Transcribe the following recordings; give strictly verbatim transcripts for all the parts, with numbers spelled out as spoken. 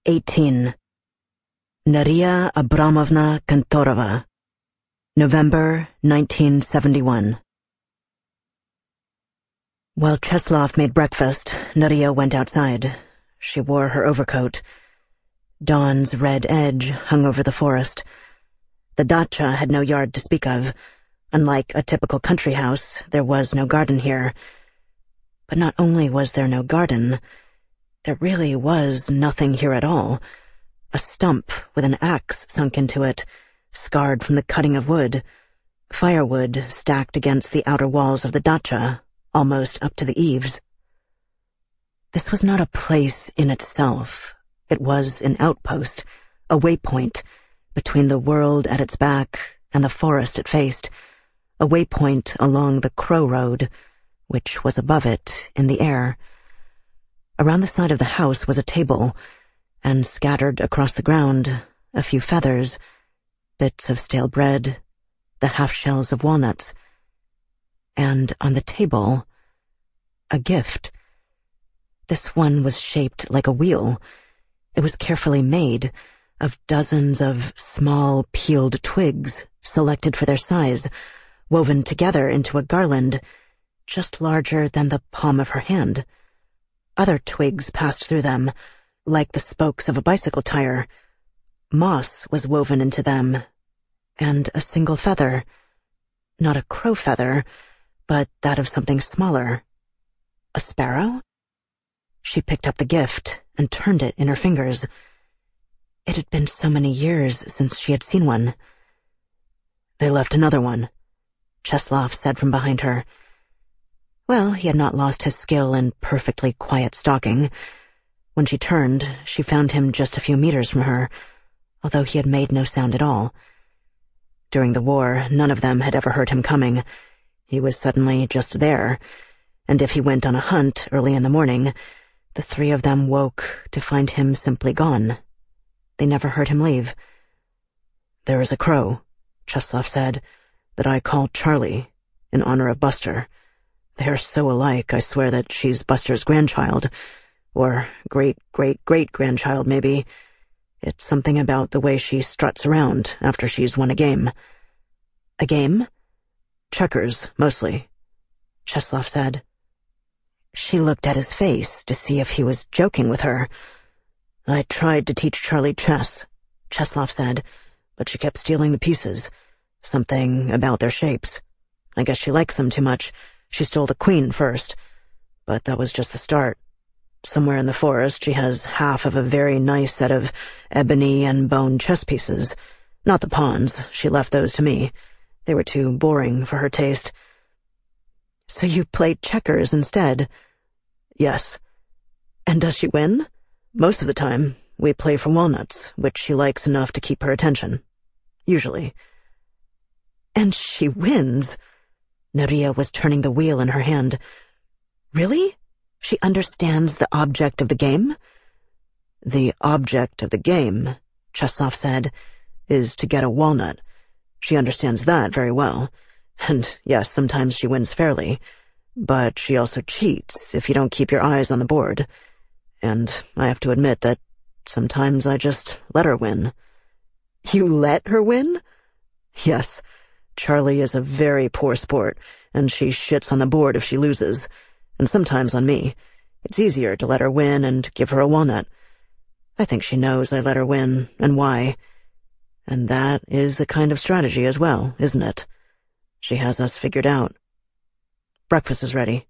eighteen. Naria Abramovna Kantorova. November nineteen seventy-one. While Cheslov made breakfast, Nadia went outside. She wore her overcoat. Dawn's red edge hung over the forest. The dacha had no yard to speak of. Unlike a typical country house, there was no garden here. But not only was there no garden, there really was nothing here at all. A stump with an axe sunk into it, scarred from the cutting of wood. Firewood stacked against the outer walls of the dacha, almost up to the eaves. This was not a place in itself. It was an outpost, a waypoint, between the world at its back and the forest it faced, a waypoint along the Crow Road, which was above it in the air. Around the side of the house was a table, and scattered across the ground, a few feathers, bits of stale bread, the half-shells of walnuts, and on the table, a gift. This one was shaped like a wheel. It was carefully made, of dozens of small, peeled twigs, selected for their size, woven together into a garland, just larger than the palm of her hand. Other twigs passed through them, like the spokes of a bicycle tire. Moss was woven into them, and a single feather. Not a crow feather, but that of something smaller. A sparrow? She picked up the gift and turned it in her fingers. It had been so many years since she had seen one. "They left another one," Cheslov said from behind her. Well, he had not lost his skill in perfectly quiet stalking. When she turned, she found him just a few meters from her, although he had made no sound at all. During the war, none of them had ever heard him coming. He was suddenly just there, and if he went on a hunt early in the morning, the three of them woke to find him simply gone. They never heard him leave. "There is a crow," Cheslov said, "that I call Charlie, in honor of Buster. They are so alike, I swear that she's Buster's grandchild, or great-great-great-grandchild, maybe. It's something about the way she struts around after she's won a game." "A game?" "Checkers, mostly," Cheslov said. She looked at his face to see if he was joking with her. "I tried to teach Charlie chess," Cheslov said, "but she kept stealing the pieces. Something about their shapes. I guess she likes them too much. She stole the queen first, but that was just the start. Somewhere in the forest she has half of a very nice set of ebony and bone chess pieces. Not the pawns, she left those to me. They were too boring for her taste." "So you played checkers instead?" "Yes." "And does she win?" "Most of the time, we play for walnuts, which she likes enough to keep her attention. Usually." "And she wins?" Naria was turning the wheel in her hand. "Really? She understands the object of the game?" "The object of the game," Cheslov said, "is to get a walnut. She understands that very well. And yes, sometimes she wins fairly. But she also cheats if you don't keep your eyes on the board. And I have to admit that sometimes I just let her win." "You let her win?" "Yes. Charlie is a very poor sport, and she shits on the board if she loses. And sometimes on me. It's easier to let her win and give her a walnut. I think she knows I let her win, and why. And that is a kind of strategy as well, isn't it? She has us figured out. Breakfast is ready."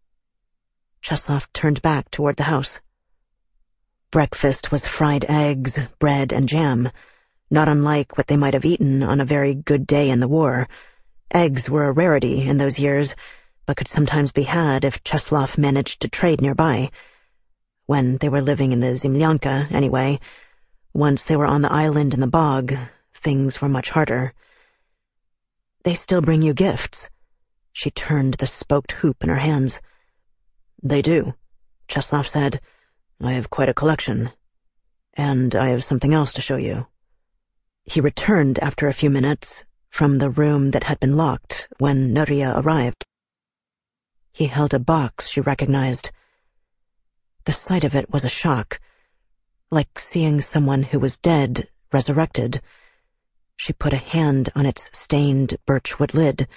Cheslov turned back toward the house. Breakfast was fried eggs, bread, and jam, not unlike what they might have eaten on a very good day in the war. Eggs were a rarity in those years, but could sometimes be had if Cheslov managed to trade nearby. When they were living in the Zemlyanka, anyway. Once they were on the island in the bog, things were much harder. "They still bring you gifts?" She turned the spoked hoop in her hands. "They do," Cheslov said. "I have quite a collection. And I have something else to show you." He returned after a few minutes from the room that had been locked when Naria arrived. He held a box she recognized. The sight of it was a shock. like seeing someone who was dead resurrected. She put a hand on its stained birchwood lid.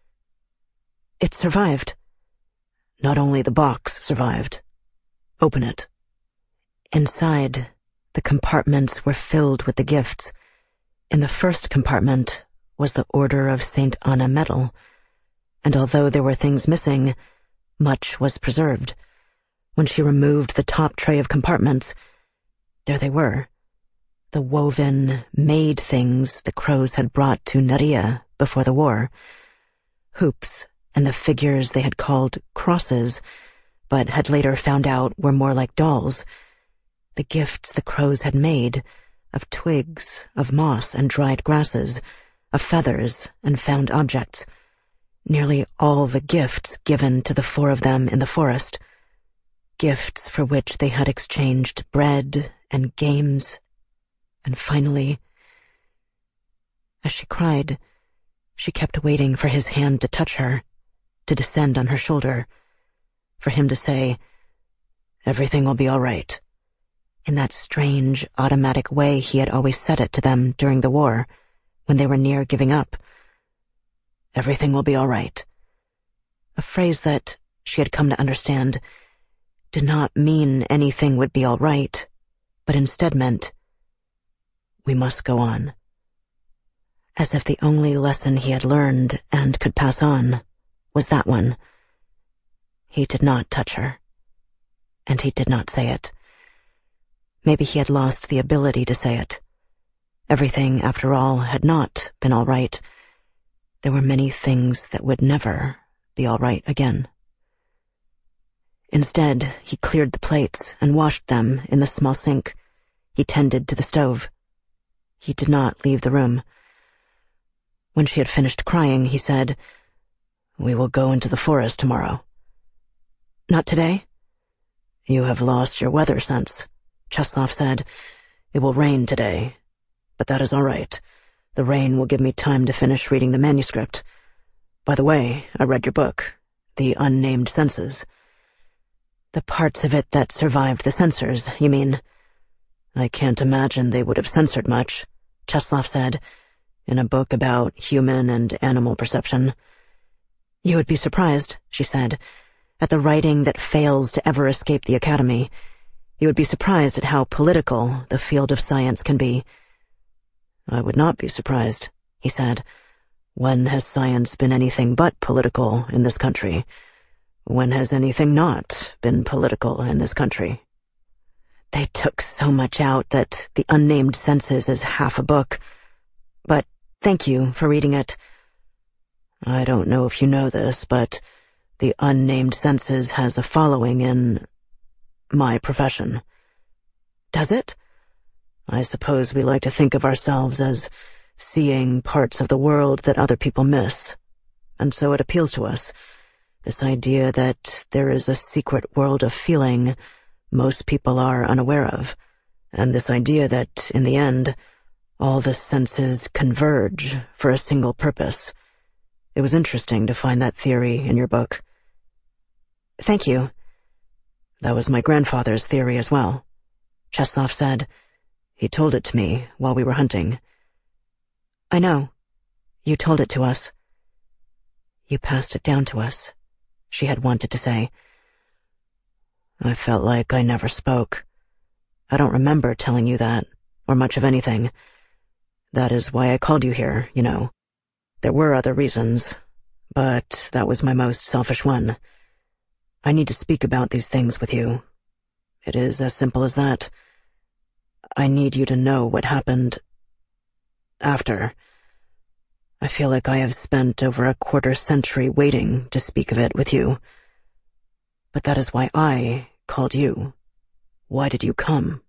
It survived. Not only the box survived. Open it. Inside, the compartments were filled with the gifts. In the first compartment was the Order of Saint Anna medal, and although there were things missing, much was preserved. When she removed the top tray of compartments, there they were, the woven, made things the crows had brought to Naria before the war. Hoops and the figures they had called crosses, but had later found out were more like dolls. The gifts the crows had made, of twigs, of moss and dried grasses, of feathers and found objects. Nearly all the gifts given to the four of them in the forest. Gifts for which they had exchanged bread and games. And finally, as she cried, she kept waiting for his hand to touch her, to descend on her shoulder, for him to say, "Everything will be all right," in that strange, automatic way he had always said it to them during the war, when they were near giving up. "Everything will be all right." A phrase that, she had come to understand, did not mean anything would be all right, but instead meant, we must go on. As if the only lesson he had learned and could pass on was that one. He did not touch her, and he did not say it. Maybe he had lost the ability to say it. Everything, after all, had not been all right. There were many things that would never be all right again. Instead, he cleared the plates and washed them in the small sink. He tended to the stove. He did not leave the room. When she had finished crying, he said, "We will go into the forest tomorrow." "Not today?" "You have lost your weather sense," Cheslov said. "It will rain today, but that is all right. The rain will give me time to finish reading the manuscript. By the way, I read your book, The Unnamed Senses." "The parts of it that survived the censors, you mean?" "I can't imagine they would have censored much," Cheslov said, "in a book about human and animal perception." "You would be surprised," she said, "at the writing that fails to ever escape the Academy. You would be surprised at how political the field of science can be." "I would not be surprised," he said. "When has science been anything but political in this country? When has anything not been political in this country?" They took so much out that The Unnamed Senses is half a book. But thank you for reading it. I don't know if you know this, but The Unnamed Senses has a following in my profession. Does it? I suppose we like to think of ourselves as seeing parts of the world that other people miss, and so it appeals to us. This idea that there is a secret world of feeling most people are unaware of, and this idea that, in the end, all the senses converge for a single purpose. It was interesting to find that theory in your book. Thank you. That was my grandfather's theory as well, Cheslov said. He told it to me while we were hunting. I know. You told it to us. You passed it down to us, she had wanted to say. I felt like I never spoke. I don't remember telling you that, or much of anything. That is why I called you here, you know. There were other reasons, but that was my most selfish one. I need to speak about these things with you. It is as simple as that. I need you to know what happened after. I feel like I have spent over a quarter century waiting to speak of it with you. But that is why I called you. Why did you come?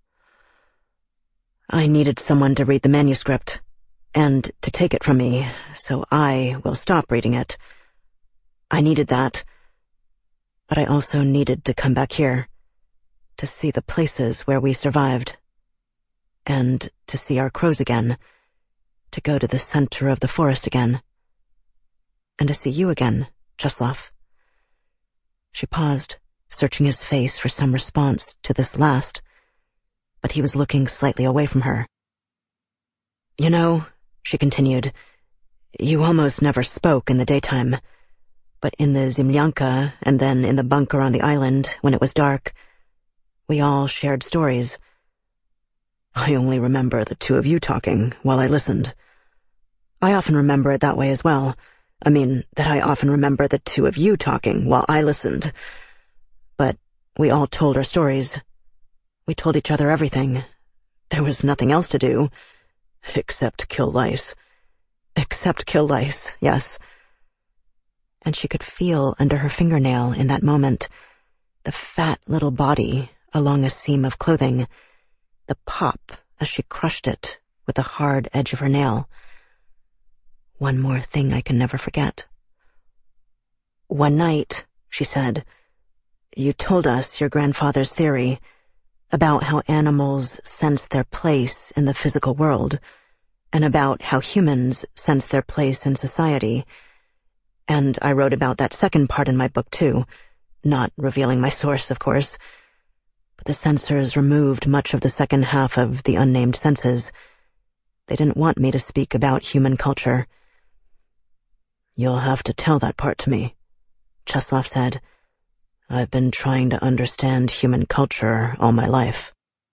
I needed someone to read the manuscript, and to take it from me, so I will stop reading it. I needed that. But I also needed to come back here, to see the places where we survived, and to see our crows again, to go to the center of the forest again, and to see you again, Cheslov. She paused, searching his face for some response to this last. but he was looking slightly away from her. "You know," she continued, "you almost never spoke in the daytime. But in the Zemlyanka, and then in the bunker on the island, when it was dark, we all shared stories. I only remember the two of you talking while I listened. I often remember it that way as well. I mean, that I often remember the two of you talking while I listened. But we all told our stories. We told each other everything. There was nothing else to do, except kill lice. Except kill lice, yes." And she could feel under her fingernail in that moment the fat little body along a seam of clothing, the pop as she crushed it with the hard edge of her nail. "One more thing I can never forget. One night," she said, "you told us your grandfather's theory about how animals sense their place in the physical world, and about how humans sense their place in society. And I wrote about that second part in my book, too, not revealing my source, of course. But the censors removed much of the second half of The Unnamed Senses. They didn't want me to speak about human culture." "You'll have to tell that part to me," Cheslov said. "I've been trying to understand human culture all my life."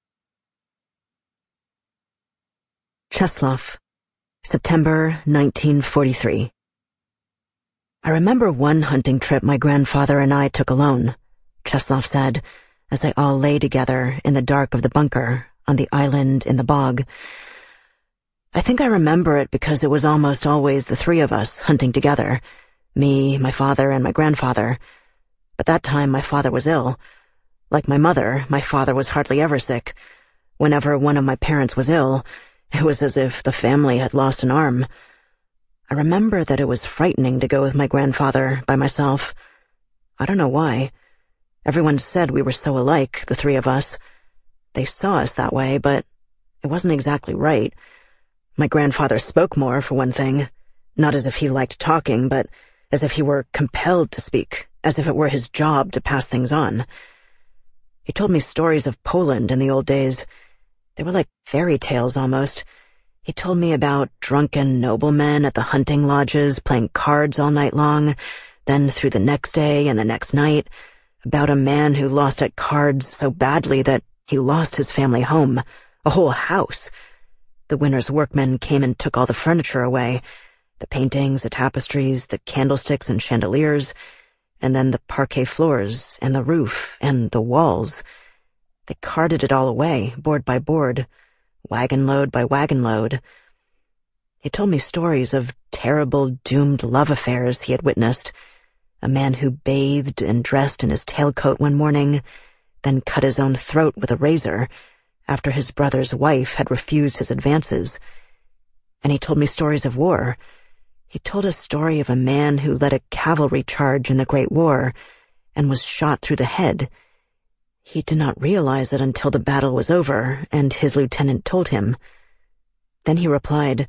Cheslov, September nineteen forty-three. "I remember one hunting trip my grandfather and I took alone," Cheslov said, as they all lay together in the dark of the bunker on the island in the bog. "I think I remember it because it was almost always the three of us hunting together, me, my father, and my grandfather. But that time my father was ill. Like my mother, my father was hardly ever sick. Whenever one of my parents was ill, it was as if the family had lost an arm. I remember that it was frightening to go with my grandfather by myself. I don't know why. Everyone said we were so alike, the three of us. They saw us that way, but it wasn't exactly right. My grandfather spoke more, for one thing. Not as if he liked talking, but as if he were compelled to speak, as if it were his job to pass things on. He told me stories of Poland in the old days. They were like fairy tales almost. He told me about drunken noblemen at the hunting lodges playing cards all night long, then through the next day and the next night, about a man who lost at cards so badly that he lost his family home, a whole house. The winter's workmen came and took all the furniture away, the paintings, the tapestries, the candlesticks and chandeliers, and then the parquet floors and the roof and the walls. They carted it all away, board by board, wagon load by wagon load. He told me stories of terrible, doomed love affairs he had witnessed. A man who bathed and dressed in his tailcoat one morning, then cut his own throat with a razor after his brother's wife had refused his advances. And he told me stories of war. He told a story of a man who led a cavalry charge in the Great War and was shot through the head. He did not realize it until the battle was over and his lieutenant told him. Then he replied,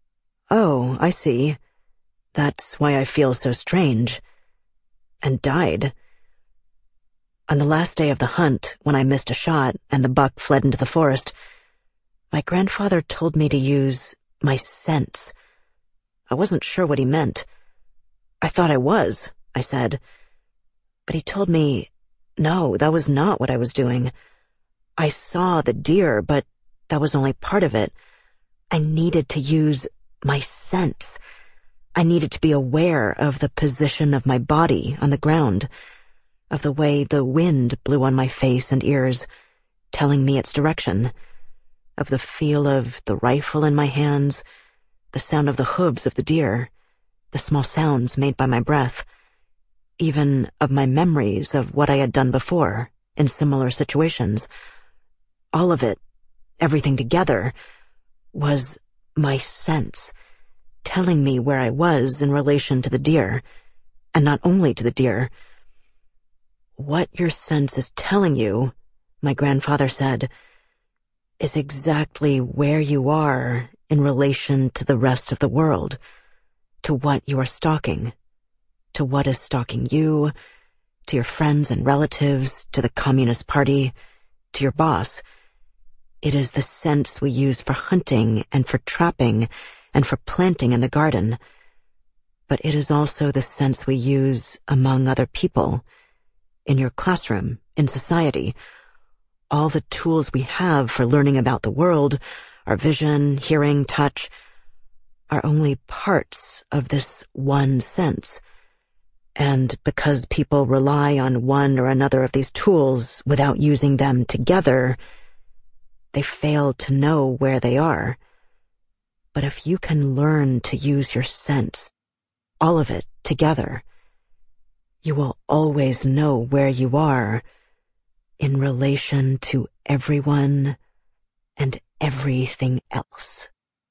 "Oh, I see. That's why I feel so strange," and died. On the last day of the hunt, when I missed a shot and the buck fled into the forest, my grandfather told me to use my sense. I wasn't sure what he meant. "I thought I was," I said. But he told me, no, that was not what I was doing. I saw the deer, but that was only part of it. I needed to use my sense. I needed to be aware of the position of my body on the ground, of the way the wind blew on my face and ears, telling me its direction, of the feel of the rifle in my hands, the sound of the hooves of the deer, the small sounds made by my breath, even of my memories of what I had done before in similar situations. All of it, everything together, was my sense, telling me where I was in relation to the deer, and not only to the deer. "What your sense is telling you," my grandfather said, "is exactly where you are in relation to the rest of the world, to what you are stalking, to what is stalking you, to your friends and relatives, to the Communist Party, to your boss. It is the sense we use for hunting and for trapping and for planting in the garden. But it is also the sense we use among other people, in your classroom, in society. All the tools we have for learning about the world, our vision, hearing, touch, are only parts of this one sense. And because people rely on one or another of these tools without using them together, they fail to know where they are. But if you can learn to use your sense, all of it together, you will always know where you are in relation to everyone and everything else.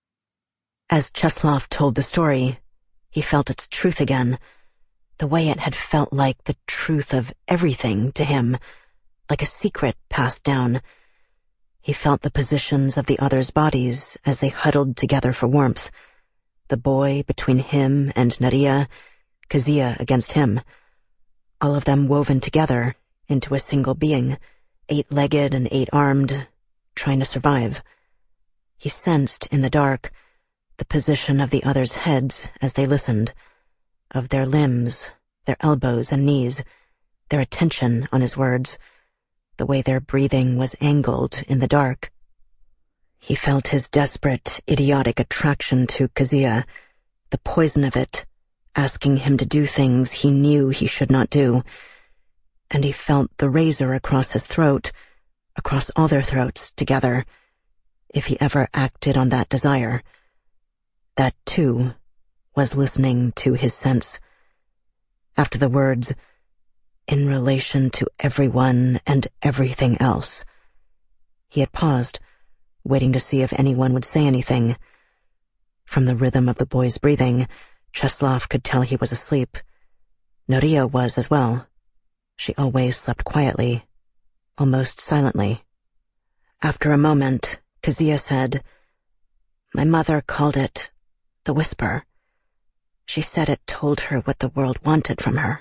As Cheslov told the story, he felt its truth again, the way it had felt like the truth of everything to him, like a secret passed down. He felt the positions of the others' bodies as they huddled together for warmth. The boy between him and Nadia, Kezia against him, all of them woven together into a single being, eight-legged and eight-armed, trying to survive. He sensed in the dark the position of the others' heads as they listened, of their limbs, their elbows and knees, their attention on his words, the way their breathing was angled in the dark. He felt his desperate, idiotic attraction to Kezia, the poison of it, asking him to do things he knew he should not do, and he felt the razor across his throat, across all their throats together, if he ever acted on that desire. That, too, was listening to his sense. After the words, in relation to everyone and everything else, he had paused, waiting to see if anyone would say anything. From the rhythm of the boy's breathing, Cheslov could tell he was asleep. Nadia was as well. She always slept quietly, almost silently. After a moment, Kezia said, "My mother called it the whisper. She said it told her what the world wanted from her."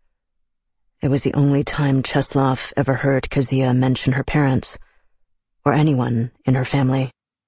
It was the only time Cheslov ever heard Kezia mention her parents, or anyone in her family.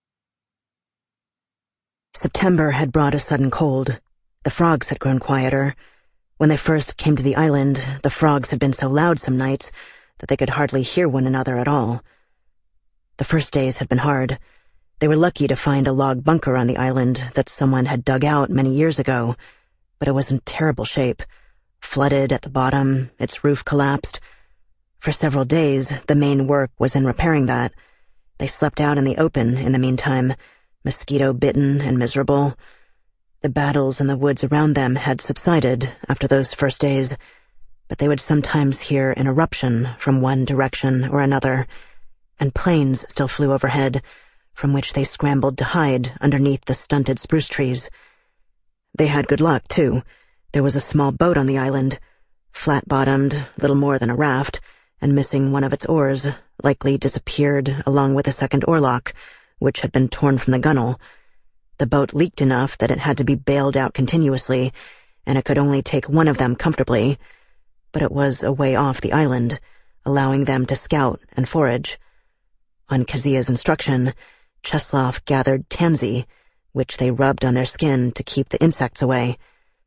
September had brought a sudden cold. The frogs had grown quieter. When they first came to the island, the frogs had been so loud some nights that they could hardly hear one another at all. The first days had been hard. They were lucky to find a log bunker on the island that someone had dug out many years ago, but it was in terrible shape. Flooded at the bottom, its roof collapsed. For several days, the main work was in repairing that. They slept out in the open in the meantime, mosquito-bitten and miserable. The battles in the woods around them had subsided after those first days, but they would sometimes hear an eruption from one direction or another, and planes still flew overhead, from which they scrambled to hide underneath the stunted spruce trees. They had good luck, too. There was a small boat on the island, flat-bottomed, little more than a raft, and missing one of its oars, likely disappeared along with a second oarlock, which had been torn from the gunwale. The boat leaked enough that it had to be bailed out continuously, and it could only take one of them comfortably, but it was a way off the island, allowing them to scout and forage. On Kezia's instruction, Cheslov gathered tansy, which they rubbed on their skin to keep the insects away.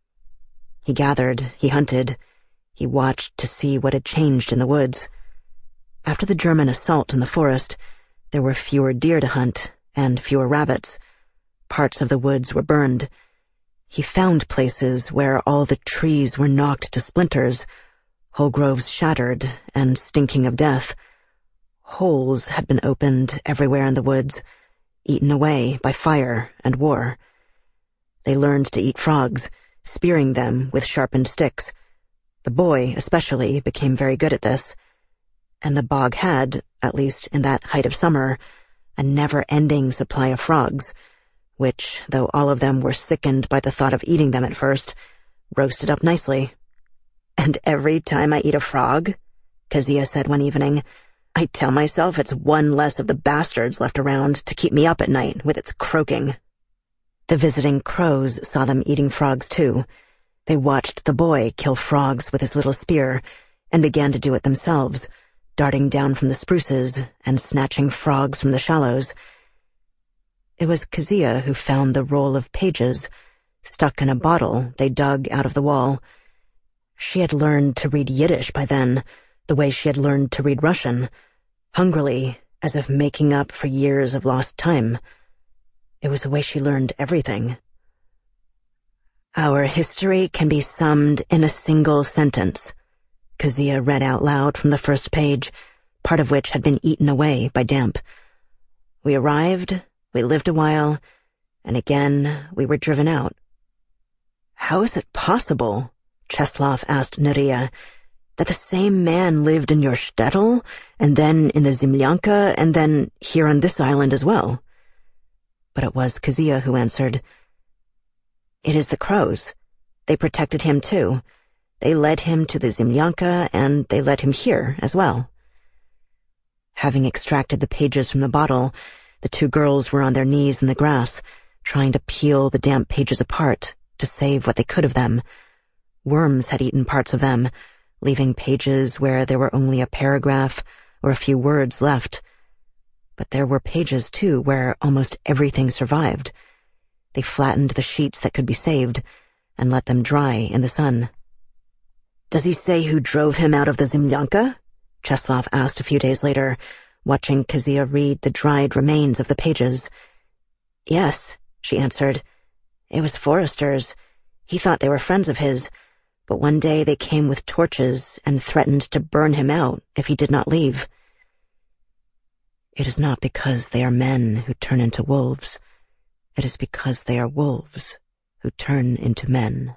He gathered, he hunted, he watched to see what had changed in the woods. After the German assault in the forest, there were fewer deer to hunt and fewer rabbits. Parts of the woods were burned. He found places where all the trees were knocked to splinters, whole groves shattered and stinking of death. Holes had been opened everywhere in the woods, eaten away by fire and war. They learned to eat frogs, spearing them with sharpened sticks. The boy, especially, became very good at this. And the bog had, at least in that height of summer, a never-ending supply of frogs, which, though all of them were sickened by the thought of eating them at first, roasted up nicely. "And every time I eat a frog," Kezia said one evening, "I tell myself it's one less of the bastards left around to keep me up at night with its croaking." The visiting crows saw them eating frogs too. They watched the boy kill frogs with his little spear and began to do it themselves, darting down from the spruces and snatching frogs from the shallows. It was Kezia who found the roll of pages, stuck in a bottle they dug out of the wall. She had learned to read Yiddish by then, the way she had learned to read Russian, hungrily, as if making up for years of lost time. It was the way she learned everything. "Our history can be summed in a single sentence," Kezia read out loud from the first page, part of which had been eaten away by damp. "We arrived, we lived a while, and again we were driven out." "How is it possible," Cheslov asked Neria, "that the same man lived in your shtetl, and then in the Zemlyanka, and then here on this island as well?" But it was Kezia who answered. "It is the crows. They protected him too. They led him to the Zemlyanka, and they led him here as well." Having extracted the pages from the bottle, the two girls were on their knees in the grass, trying to peel the damp pages apart to save what they could of them. Worms had eaten parts of them, leaving pages where there were only a paragraph or a few words left. But there were pages, too, where almost everything survived. They flattened the sheets that could be saved and let them dry in the sun. "Does he say who drove him out of the Zemlyanka?" Cheslov asked a few days later, watching Kezia read the dried remains of the pages. "Yes," she answered. "It was foresters. He thought they were friends of his, but one day they came with torches and threatened to burn him out if he did not leave." It is not because they are men who turn into wolves. It is because they are wolves who turn into men.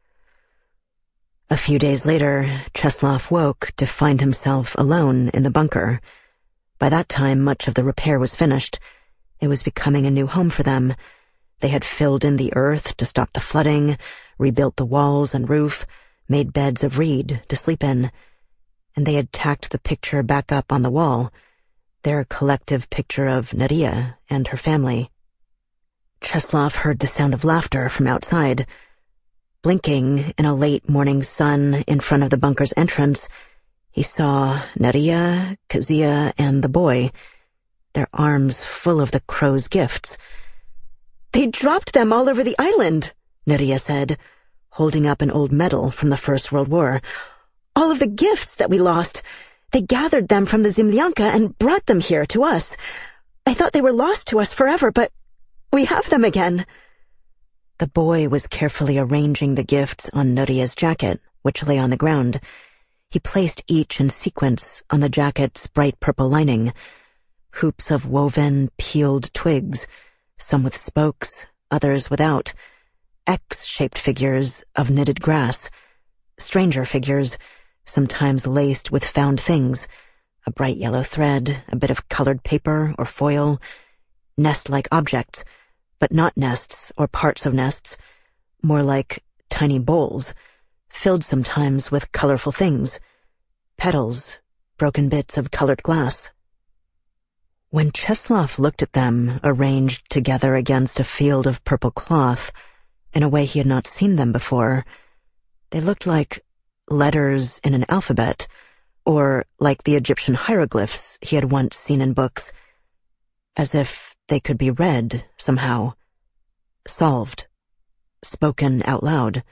A few days later, Cheslov woke to find himself alone in the bunker. By that time, much of the repair was finished. It was becoming a new home for them. They had filled in the earth to stop the flooding, rebuilt the walls and roof, made beds of reed to sleep in, and they had tacked the picture back up on the wall, their collective picture of Neria and her family. Cheslov heard the sound of laughter from outside. Blinking in a late morning sun in front of the bunker's entrance, he saw Neria, Kezia, and the boy, their arms full of the crow's gifts. "They dropped them all over the island," Neria said, holding up an old medal from the First World War. "All of the gifts that we lost. They gathered them from the Zemlyanka and brought them here to us. I thought they were lost to us forever, but we have them again." The boy was carefully arranging the gifts on Neria's jacket, which lay on the ground. He placed each in sequence on the jacket's bright purple lining. Hoops of woven, peeled twigs, some with spokes, others without. X-shaped figures of knitted grass. Stranger figures, sometimes laced with found things. A bright yellow thread, a bit of colored paper or foil. Nest-like objects, but not nests or parts of nests, more like tiny bowls, filled sometimes with colorful things. Petals, broken bits of colored glass. When Cheslov looked at them arranged together against a field of purple cloth, in a way he had not seen them before, they looked like letters in an alphabet, or like the Egyptian hieroglyphs he had once seen in books, as if they could be read somehow, solved, spoken out loud.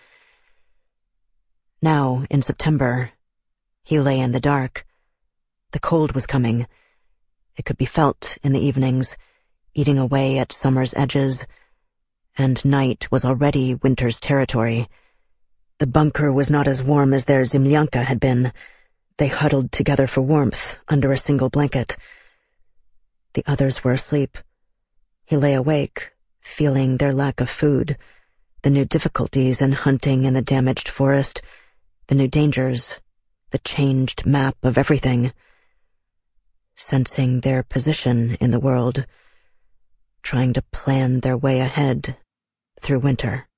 Now, in September, he lay in the dark. The cold was coming. It could be felt in the evenings, eating away at summer's edges, and night was already winter's territory. The bunker was not as warm as their Zemlyanka had been. They huddled together for warmth under a single blanket. The others were asleep. He lay awake, feeling their lack of food, the new difficulties in hunting in the damaged forest, the new dangers, the changed map of everything, sensing their position in the world, trying to plan their way ahead through winter.